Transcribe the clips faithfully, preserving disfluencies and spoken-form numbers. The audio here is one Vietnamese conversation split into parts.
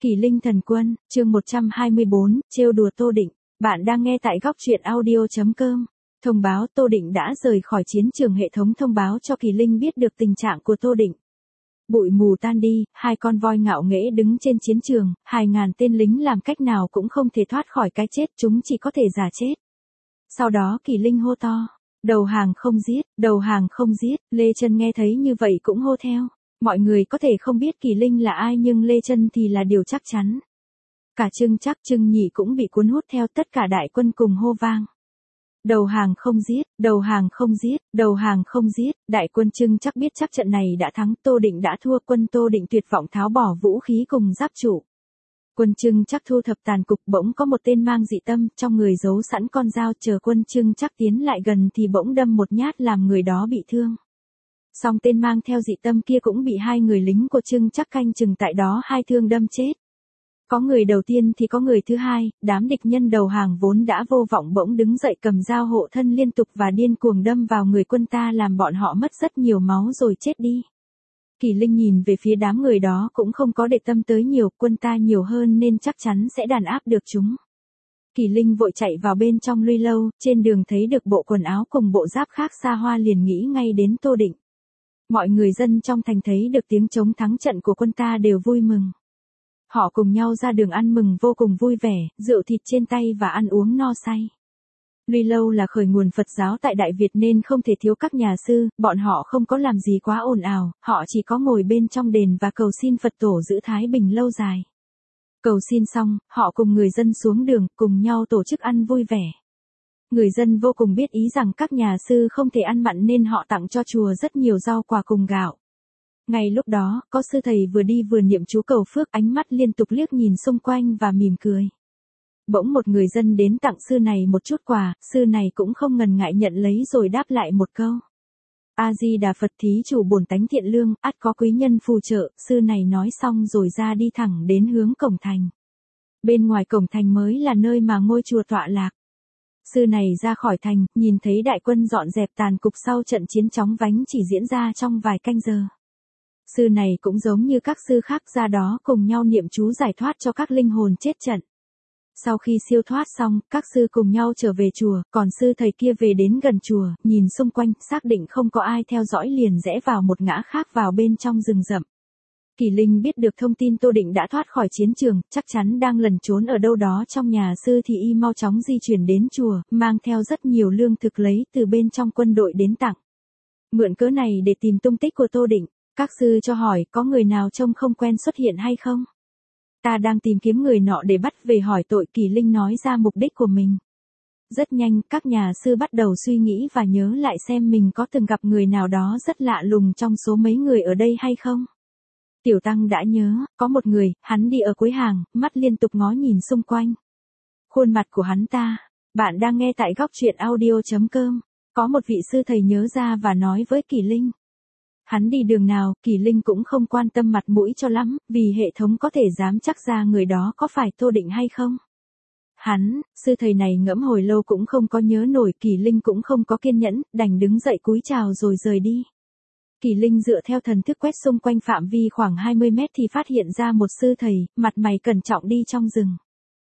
Kỳ Linh Thần Quân, chương một trăm hai mươi bốn, trêu đùa Tô Định. Bạn đang nghe tại góc truyện audio chấm com. Thông báo Tô Định đã rời khỏi chiến trường. Hệ thống thông báo cho Kỳ Linh biết được tình trạng của Tô Định. Bụi mù tan đi, hai con voi ngạo nghễ đứng trên chiến trường, hai ngàn tên lính làm cách nào cũng không thể thoát khỏi cái chết, chúng chỉ có thể giả chết. Sau đó Kỳ Linh hô to, đầu hàng không giết, đầu hàng không giết. Lê Chân nghe thấy như vậy cũng hô theo. Mọi người có thể không biết Kỳ Linh là ai nhưng Lê Chân thì là điều chắc chắn. Cả Trưng Trắc, Trưng Nhị cũng bị cuốn hút theo, tất cả đại quân cùng hô vang. Đầu hàng không giết, đầu hàng không giết, đầu hàng không giết. Đại quân Trưng Trắc biết chắc trận này đã thắng, Tô Định đã thua. Quân Tô Định tuyệt vọng tháo bỏ vũ khí cùng giáp trụ. Quân Trưng Trắc thu thập tàn cục, bỗng có một tên mang dị tâm, trong người giấu sẵn con dao, chờ quân Trưng Trắc tiến lại gần thì bỗng đâm một nhát làm người đó bị thương. Song tên mang theo dị tâm kia cũng bị hai người lính của Trưng Trắc canh chừng tại đó hai thương đâm chết. Có người đầu tiên thì có người thứ hai, đám địch nhân đầu hàng vốn đã vô vọng bỗng đứng dậy cầm dao hộ thân liên tục và điên cuồng đâm vào người quân ta, làm bọn họ mất rất nhiều máu rồi chết đi. Kỳ Linh nhìn về phía đám người đó cũng không có để tâm tới nhiều, quân ta nhiều hơn nên chắc chắn sẽ đàn áp được chúng. Kỳ Linh vội chạy vào bên trong Luy Lâu, trên đường thấy được bộ quần áo cùng bộ giáp khác xa hoa liền nghĩ ngay đến Tô Định. Mọi người dân trong thành thấy được tiếng chống thắng trận của quân ta đều vui mừng. Họ cùng nhau ra đường ăn mừng vô cùng vui vẻ, rượu thịt trên tay và ăn uống no say. Luy Lâu là khởi nguồn Phật giáo tại Đại Việt nên không thể thiếu các nhà sư, bọn họ không có làm gì quá ồn ào, họ chỉ có ngồi bên trong đền và cầu xin Phật tổ giữ thái bình lâu dài. Cầu xin xong, họ cùng người dân xuống đường, cùng nhau tổ chức ăn vui vẻ. Người dân vô cùng biết ý rằng các nhà sư không thể ăn mặn nên họ tặng cho chùa rất nhiều rau quả cùng gạo. Ngay lúc đó, có sư thầy vừa đi vừa niệm chú cầu phước, ánh mắt liên tục liếc nhìn xung quanh và mỉm cười. Bỗng một người dân đến tặng sư này một chút quà, sư này cũng không ngần ngại nhận lấy rồi đáp lại một câu. A-di-đà Phật, thí chủ bổn tánh thiện lương, ắt có quý nhân phù trợ. Sư này nói xong rồi ra đi thẳng đến hướng cổng thành. Bên ngoài cổng thành mới là nơi mà ngôi chùa tọa lạc. Sư này ra khỏi thành, nhìn thấy đại quân dọn dẹp tàn cục sau trận chiến chóng vánh chỉ diễn ra trong vài canh giờ. Sư này cũng giống như các sư khác ra đó cùng nhau niệm chú giải thoát cho các linh hồn chết trận. Sau khi siêu thoát xong, các sư cùng nhau trở về chùa, còn sư thầy kia về đến gần chùa, nhìn xung quanh, xác định không có ai theo dõi liền rẽ vào một ngã khác vào bên trong rừng rậm. Kỳ Linh biết được thông tin Tô Định đã thoát khỏi chiến trường, chắc chắn đang lẩn trốn ở đâu đó trong nhà sư thì y mau chóng di chuyển đến chùa, mang theo rất nhiều lương thực lấy từ bên trong quân đội đến tặng. Mượn cớ này để tìm tung tích của Tô Định, các sư cho hỏi có người nào trông không quen xuất hiện hay không? Ta đang tìm kiếm người nọ để bắt về hỏi tội. Kỳ Linh nói ra mục đích của mình. Rất nhanh, các nhà sư bắt đầu suy nghĩ và nhớ lại xem mình có từng gặp người nào đó rất lạ lùng trong số mấy người ở đây hay không. Tiểu Tăng đã nhớ, có một người, hắn đi ở cuối hàng, mắt liên tục ngó nhìn xung quanh. Khuôn mặt của hắn ta, bạn đang nghe tại góc truyện audio chấm com. Có một vị sư thầy nhớ ra và nói với Kỳ Linh. Hắn đi đường nào, Kỳ Linh cũng không quan tâm mặt mũi cho lắm, vì hệ thống có thể dám chắc ra người đó có phải Tô Định hay không. Hắn, sư thầy này ngẫm hồi lâu cũng không có nhớ nổi, Kỳ Linh cũng không có kiên nhẫn, đành đứng dậy cúi chào rồi rời đi. Kỳ Linh dựa theo thần thức quét xung quanh phạm vi khoảng hai mươi mét thì phát hiện ra một sư thầy, mặt mày cẩn trọng đi trong rừng.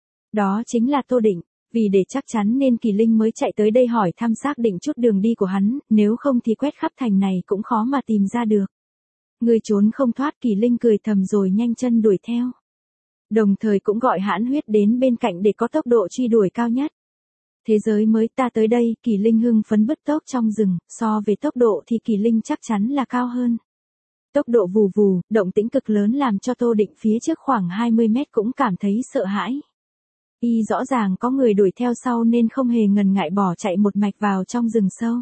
Đó chính là Tô Định. Vì để chắc chắn nên Kỳ Linh mới chạy tới đây hỏi thăm xác định chút đường đi của hắn, nếu không thì quét khắp thành này cũng khó mà tìm ra được. Người trốn không thoát, Kỳ Linh cười thầm rồi nhanh chân đuổi theo. Đồng thời cũng gọi hãn huyết đến bên cạnh để có tốc độ truy đuổi cao nhất. Thế giới mới ta tới đây, Kỳ Linh hưng phấn bứt tốc trong rừng, so về tốc độ thì Kỳ Linh chắc chắn là cao hơn. Tốc độ vù vù, động tĩnh cực lớn làm cho Tô Định phía trước khoảng hai mươi mét cũng cảm thấy sợ hãi. Y rõ ràng có người đuổi theo sau nên không hề ngần ngại bỏ chạy một mạch vào trong rừng sâu.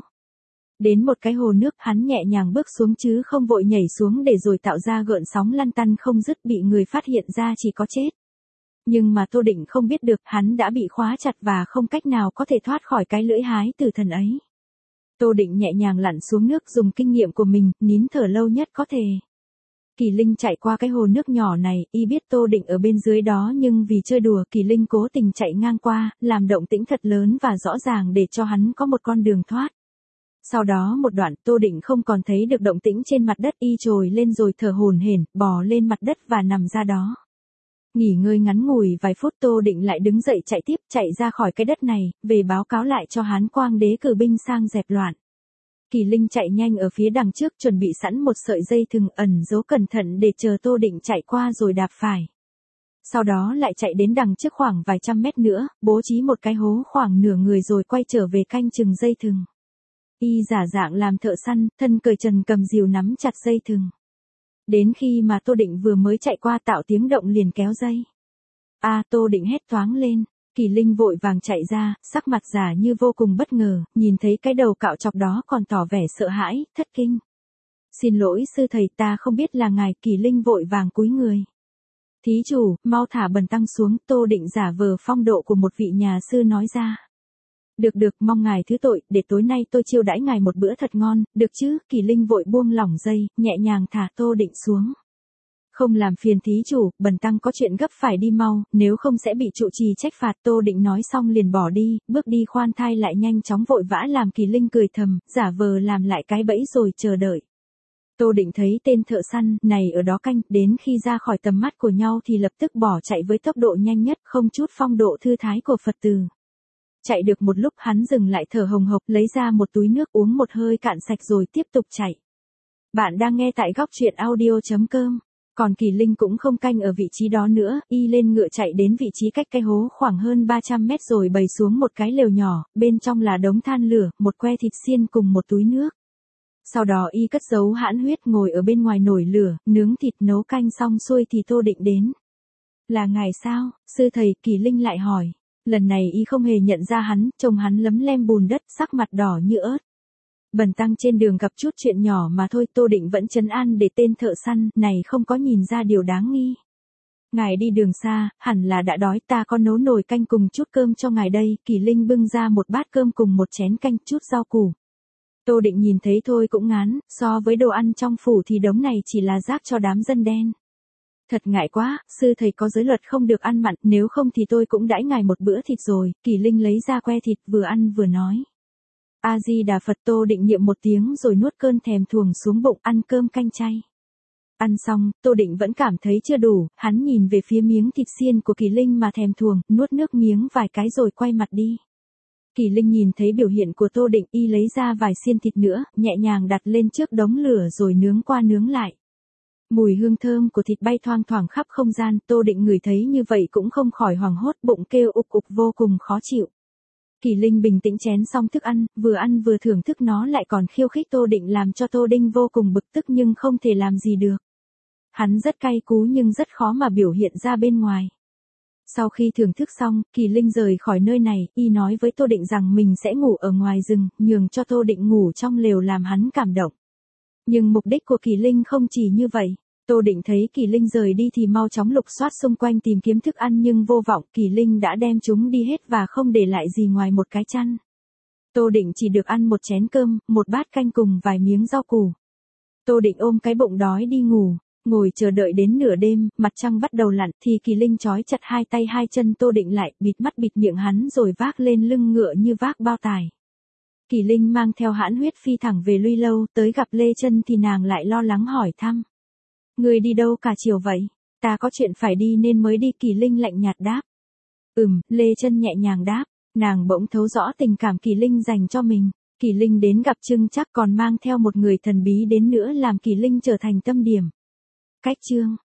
Đến một cái hồ nước, hắn nhẹ nhàng bước xuống chứ không vội nhảy xuống để rồi tạo ra gợn sóng lăn tăn không dứt, bị người phát hiện ra chỉ có chết. Nhưng mà Tô Định không biết được hắn đã bị khóa chặt và không cách nào có thể thoát khỏi cái lưỡi hái tử thần ấy. Tô Định nhẹ nhàng lặn xuống nước, dùng kinh nghiệm của mình, nín thở lâu nhất có thể. Kỳ Linh chạy qua cái hồ nước nhỏ này, y biết Tô Định ở bên dưới đó nhưng vì chơi đùa, Kỳ Linh cố tình chạy ngang qua, làm động tĩnh thật lớn và rõ ràng để cho hắn có một con đường thoát. Sau đó một đoạn, Tô Định không còn thấy được động tĩnh trên mặt đất, y trồi lên rồi thở hổn hển, bò lên mặt đất và nằm ra đó. Nghỉ ngơi ngắn ngủi vài phút Tô Định lại đứng dậy chạy tiếp, chạy ra khỏi cái đất này, về báo cáo lại cho Hán Quang Đế cử binh sang dẹp loạn. Kỳ Linh chạy nhanh ở phía đằng trước chuẩn bị sẵn một sợi dây thừng ẩn giấu cẩn thận để chờ Tô Định chạy qua rồi đạp phải. Sau đó lại chạy đến đằng trước khoảng vài trăm mét nữa, bố trí một cái hố khoảng nửa người rồi quay trở về canh chừng dây thừng. Y giả dạng làm thợ săn, thân cởi trần cầm rìu nắm chặt dây thừng. Đến khi mà Tô Định vừa mới chạy qua tạo tiếng động liền kéo dây. A à, Tô Định hét toáng lên. Kỳ Linh vội vàng chạy ra, sắc mặt giả như vô cùng bất ngờ, nhìn thấy cái đầu cạo chọc đó còn tỏ vẻ sợ hãi, thất kinh. Xin lỗi sư thầy, ta không biết là ngài. Kỳ Linh vội vàng cúi người. Thí chủ, mau thả Bần tăng xuống. Tô Định giả vờ phong độ của một vị nhà sư nói ra. Được được, mong ngài thứ tội, để tối nay tôi chiêu đãi ngài một bữa thật ngon, được chứ? Kỳ Linh vội buông lỏng dây, nhẹ nhàng thả Tô Định xuống. Không làm phiền thí chủ, Bần tăng có chuyện gấp phải đi mau, nếu không sẽ bị trụ trì trách phạt. Tô Định nói xong liền bỏ đi, bước đi khoan thai lại nhanh chóng vội vã làm Kỳ Linh cười thầm, giả vờ làm lại cái bẫy rồi chờ đợi. Tô Định thấy tên thợ săn này ở đó canh, đến khi ra khỏi tầm mắt của nhau thì lập tức bỏ chạy với tốc độ nhanh nhất, không chút phong độ thư thái của Phật tử. Chạy được một lúc hắn dừng lại thở hồng hộc, lấy ra một túi nước uống một hơi cạn sạch rồi tiếp tục chạy. Bạn đang nghe tại góc truyện audio chấm com. Còn Kỳ Linh cũng không canh ở vị trí đó nữa, y lên ngựa chạy đến vị trí cách cái hố khoảng hơn ba trăm mét rồi bày xuống một cái lều nhỏ, bên trong là đống than lửa, một que thịt xiên cùng một túi nước. Sau đó y cất giấu hãn huyết ngồi ở bên ngoài nồi lửa, nướng thịt nấu canh xong xuôi thì Tô Định đến. Là ngài sao, sư thầy? Kỳ Linh lại hỏi. Lần này y không hề nhận ra hắn, trông hắn lấm lem bùn đất, sắc mặt đỏ như ớt. Bần tăng trên đường gặp chút chuyện nhỏ mà thôi. Tô Định vẫn trấn an để tên thợ săn này không có nhìn ra điều đáng nghi. Ngài đi đường xa, hẳn là đã đói, ta có nấu nồi canh cùng chút cơm cho ngài đây. Kỳ Linh bưng ra một bát cơm cùng một chén canh, chút rau củ. Tô Định nhìn thấy thôi cũng ngán, so với đồ ăn trong phủ thì đống này chỉ là rác cho đám dân đen. Thật ngại quá, sư thầy có giới luật không được ăn mặn, nếu không thì tôi cũng đãi ngài một bữa thịt rồi. Kỳ Linh lấy ra que thịt vừa ăn vừa nói. A-di-đà Phật. Tô Định niệm một tiếng rồi nuốt cơn thèm thuồng xuống bụng, ăn cơm canh chay. Ăn xong, Tô Định vẫn cảm thấy chưa đủ, hắn nhìn về phía miếng thịt xiên của Kỳ Linh mà thèm thuồng, nuốt nước miếng vài cái rồi quay mặt đi. Kỳ Linh nhìn thấy biểu hiện của Tô Định, y lấy ra vài xiên thịt nữa, nhẹ nhàng đặt lên trước đống lửa rồi nướng qua nướng lại. Mùi hương thơm của thịt bay thoang thoảng khắp không gian, Tô Định ngửi thấy như vậy cũng không khỏi hoảng hốt, bụng kêu ục ục vô cùng khó chịu. Kỳ Linh bình tĩnh chén xong thức ăn, vừa ăn vừa thưởng thức nó lại còn khiêu khích Tô Định làm cho Tô Định vô cùng bực tức nhưng không thể làm gì được. Hắn rất cay cú nhưng rất khó mà biểu hiện ra bên ngoài. Sau khi thưởng thức xong, Kỳ Linh rời khỏi nơi này, y nói với Tô Định rằng mình sẽ ngủ ở ngoài rừng, nhường cho Tô Định ngủ trong lều làm hắn cảm động. Nhưng mục đích của Kỳ Linh không chỉ như vậy. Tô Định thấy Kỳ Linh rời đi thì mau chóng lục soát xung quanh tìm kiếm thức ăn nhưng vô vọng, Kỳ Linh đã đem chúng đi hết và không để lại gì ngoài một cái chăn. Tô Định chỉ được ăn một chén cơm, một bát canh cùng vài miếng rau củ. Tô Định ôm cái bụng đói đi ngủ, ngồi chờ đợi đến nửa đêm, mặt trăng bắt đầu lặn thì Kỳ Linh trói chặt hai tay hai chân Tô Định lại, bịt mắt bịt miệng hắn rồi vác lên lưng ngựa như vác bao tải. Kỳ Linh mang theo hãn huyết phi thẳng về Luy Lâu, tới gặp Lê Chân thì nàng lại lo lắng hỏi thăm. Người đi đâu cả chiều vậy? Ta có chuyện phải đi nên mới đi. Kỳ Linh lạnh nhạt đáp. Ừm, Lê Chân nhẹ nhàng đáp, nàng bỗng thấu rõ tình cảm Kỳ Linh dành cho mình. Kỳ Linh đến gặp Trưng Trác còn mang theo một người thần bí đến nữa làm Kỳ Linh trở thành tâm điểm. Cách chương